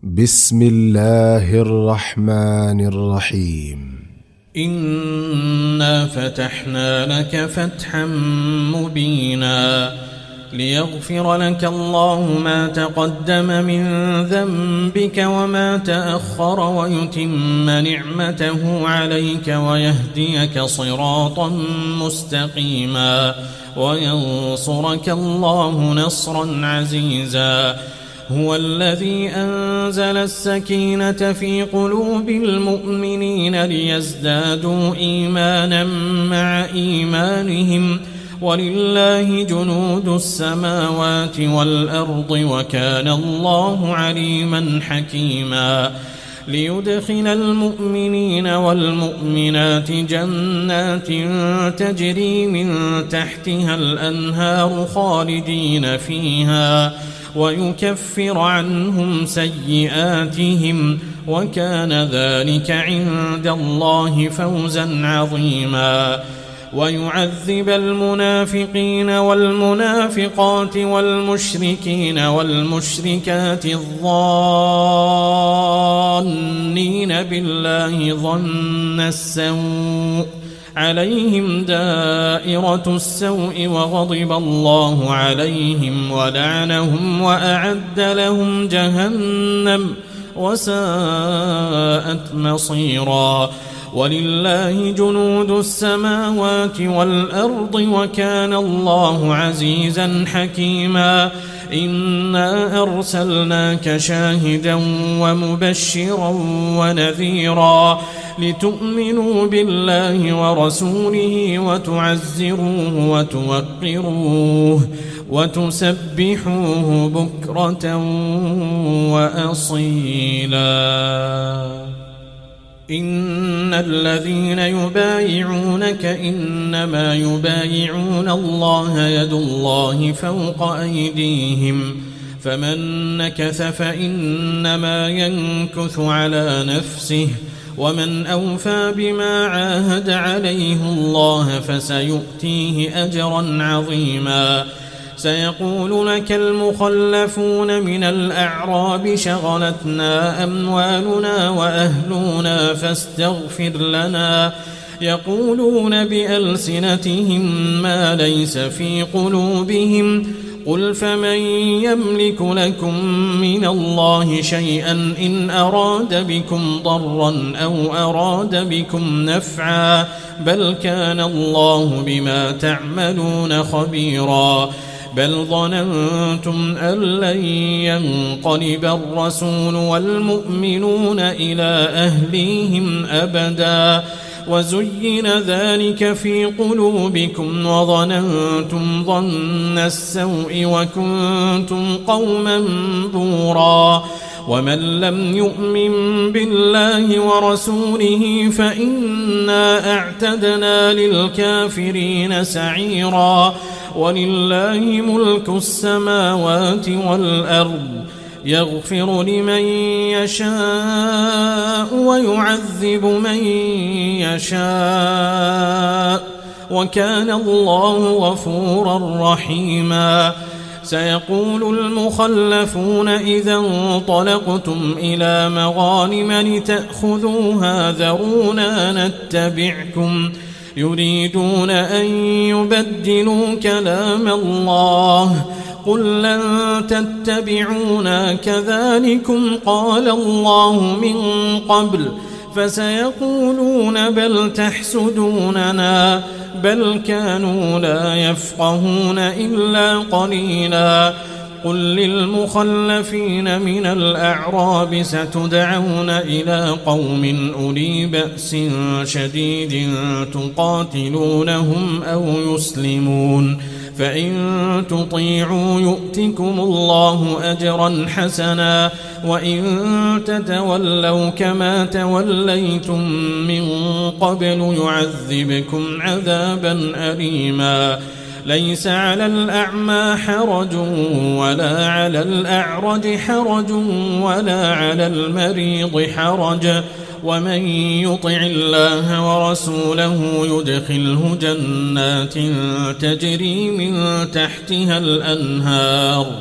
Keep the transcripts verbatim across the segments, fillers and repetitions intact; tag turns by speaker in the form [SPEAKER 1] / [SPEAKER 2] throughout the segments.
[SPEAKER 1] بسم الله الرحمن الرحيم.
[SPEAKER 2] إنا فتحنا لك فتحا مبينا ليغفر لك الله ما تقدم من ذنبك وما تأخر ويتم نعمته عليك ويهديك صراطا مستقيما وينصرك الله نصرا عزيزا. هو الذي أنزل السكينة في قلوب المؤمنين ليزدادوا إيمانا مع إيمانهم ولله جنود السماوات والأرض وكان الله عليما حكيما. ليدخل المؤمنين والمؤمنات جنات تجري من تحتها الأنهار خالدين فيها ويكفر عنهم سيئاتهم وكان ذلك عند الله فوزا عظيما. ويعذب المنافقين والمنافقات والمشركين والمشركات الظانين بالله ظن السوء عليهم دائرة السوء وغضب الله عليهم ولعنهم وأعد لهم جهنم وساءت مصيرا. ولله جنود السماوات والأرض وكان الله عزيزا حكيما. إنا أرسلناك شاهدا ومبشرا ونذيرا لتؤمنوا بالله ورسوله وتعزروه وتوقروه وتسبحوه بكرة وأصيلا. إن الذين يبايعونك إنما يبايعون الله يد الله فوق أيديهم فمن نكث فإنما ينكث على نفسه ومن أوفى بما عاهد عليه الله فسيؤتيه أجرا عظيما. سيقول لك المخلفون من الأعراب شغلتنا أموالنا وأهلنا فاستغفر لنا يقولون بألسنتهم ما ليس في قلوبهم قل فمن يملك لكم من الله شيئا إن أراد بكم ضرا أو أراد بكم نفعا بل كان الله بما تعملون خبيرا. بل ظننتم أن لن ينقلب الرسول والمؤمنون إلى أهليهم أبدا وزين ذلك في قلوبكم وظننتم ظن السوء وكنتم قوما بورا. ومن لم يؤمن بالله ورسوله فإنا أعتدنا للكافرين سعيرا. ولله ملك السماوات والأرض يغفر لمن يشاء ويعذب من يشاء وكان الله غفورا رحيما. سيقول المخلفون إذا انطلقتم إلى مغانم لتأخذوها ذرونا نتبعكم يريدون أن يبدلوا كلام الله قل لن تتبعونا كذلكم قال الله من قبل فسيقولون بل تحسدوننا بل كانوا لا يفقهون إلا قليلا. قل للمخلفين من الأعراب ستدعون إلى قوم أولي بأس شديد تقاتلونهم أو يسلمون فإن تطيعوا يؤتكم الله أجرا حسنا وإن تتولوا كما توليتم من قبل يعذبكم عذابا أليما. ليس على الأعمى حرج ولا على الأعرج حرج ولا على المريض حرج ومن يطع الله ورسوله يدخله جنات تجري من تحتها الأنهار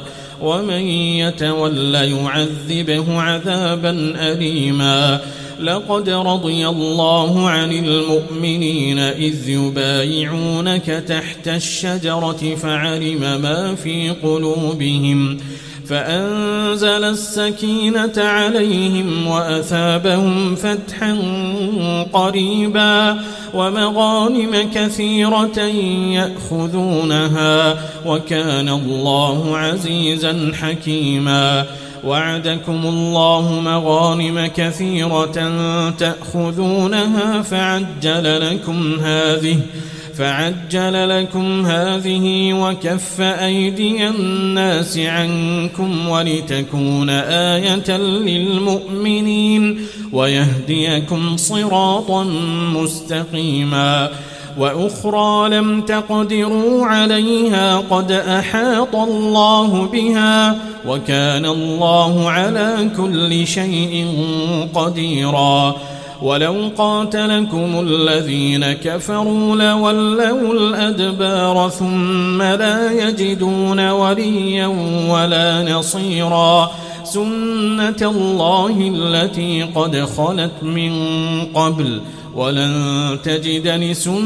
[SPEAKER 2] ومن يتول يعذبه عذابا أليما لقد رضي الله عن المؤمنين إذ يبايعونك تحت الشجرة فعلم ما في قلوبهم فأنزل السكينة عليهم وأثابهم فتحا قريبا ومغانم كثيرة يأخذونها وكان الله عزيزا حكيما وعدكم الله مغانم كثيرة تأخذونها فعجل لكم هذه فعجل لكم هذه وكف أيدي الناس عنكم ولتكون آية للمؤمنين ويهديكم صراطا مستقيما وأخرى لم تقدروا عليها قد أحاط الله بها وكان الله على كل شيء قديرا ولو قاتلكم الذين كفروا لولوا الأدبار ثم لا يجدون وليا ولا نصيرا سنة الله التي قد خلت من قبل ولن تجد لسنة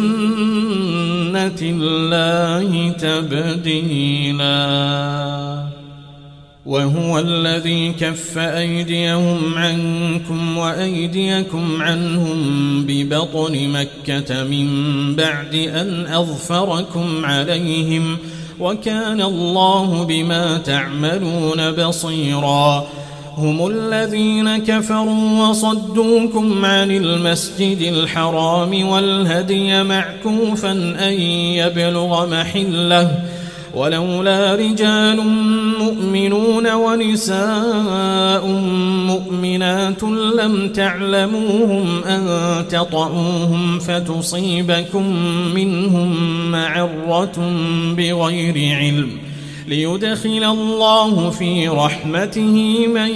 [SPEAKER 2] الله تبديلا وهو الذي كف أيديهم عنكم وأيديكم عنهم ببطن مكة من بعد أن أظفركم عليهم وكان الله بما تعملون بصيرا هم الذين كفروا وصدوكم عن المسجد الحرام والهدي معكوفا أن يبلغ محله ولولا رجال مؤمنون ونساء مؤمنات لم تعلموهم أن تطؤوهم فتصيبكم منهم معرة بغير علم ليدخل الله في رحمته من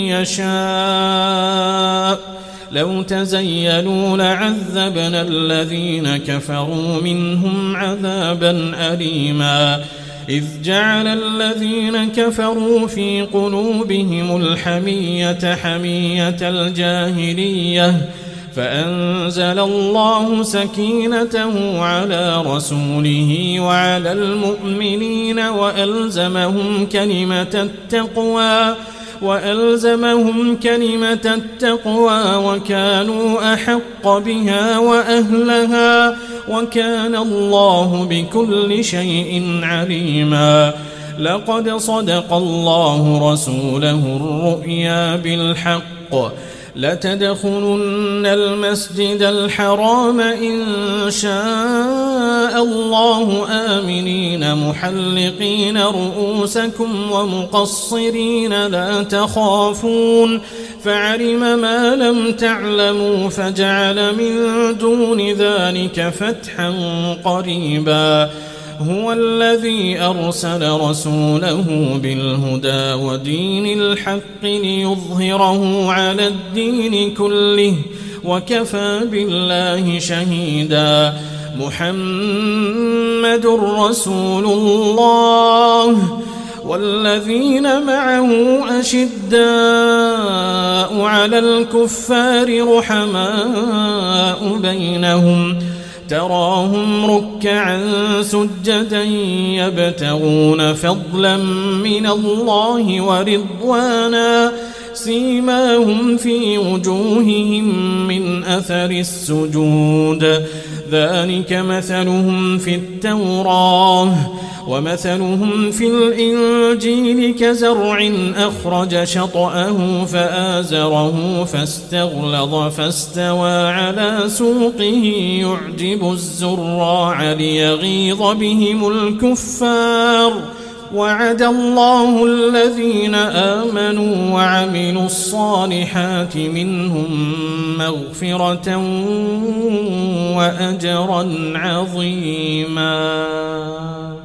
[SPEAKER 2] يشاء لو تزيلوا لعذبنا الذين كفروا منهم عذابا أليما إذ جعل الذين كفروا في قلوبهم الحمية حمية الجاهلية فأنزل الله سكينته على رسوله وعلى المؤمنين وألزمهم كلمة التقوى وألزمهم كلمة التقوى وكانوا أحق بها وأهلها وكان الله بكل شيء عليما لقد صدق الله رسوله الرؤيا بالحق لتدخلن المسجد الحرام إن شاء الله آمنين محلقين رؤوسكم ومقصرين لا تخافون فعلم ما لم تعلموا فجعل من دون ذلك فتحا قريبا هو الذي أرسل رسوله بالهدى ودين الحق ليظهره على الدين كله وكفى بالله شهيدا محمد رسول الله والذين معه أشداء على الكفار رحماء بينهم تراهم ركعا سجدا يبتغون فضلا من الله ورضوانا سيماهم في وجوههم من أثر السجود ذلك مثلهم في التوراة ومثلهم في الإنجيل كزرع أخرج شطأه فآزره فاستغلظ فاستوى على سوقه يعجب الزراع ليغيظ بهم الكفار وعد الله الذين آمنوا وعملوا الصالحات منهم مغفرة وأجرا عظيما.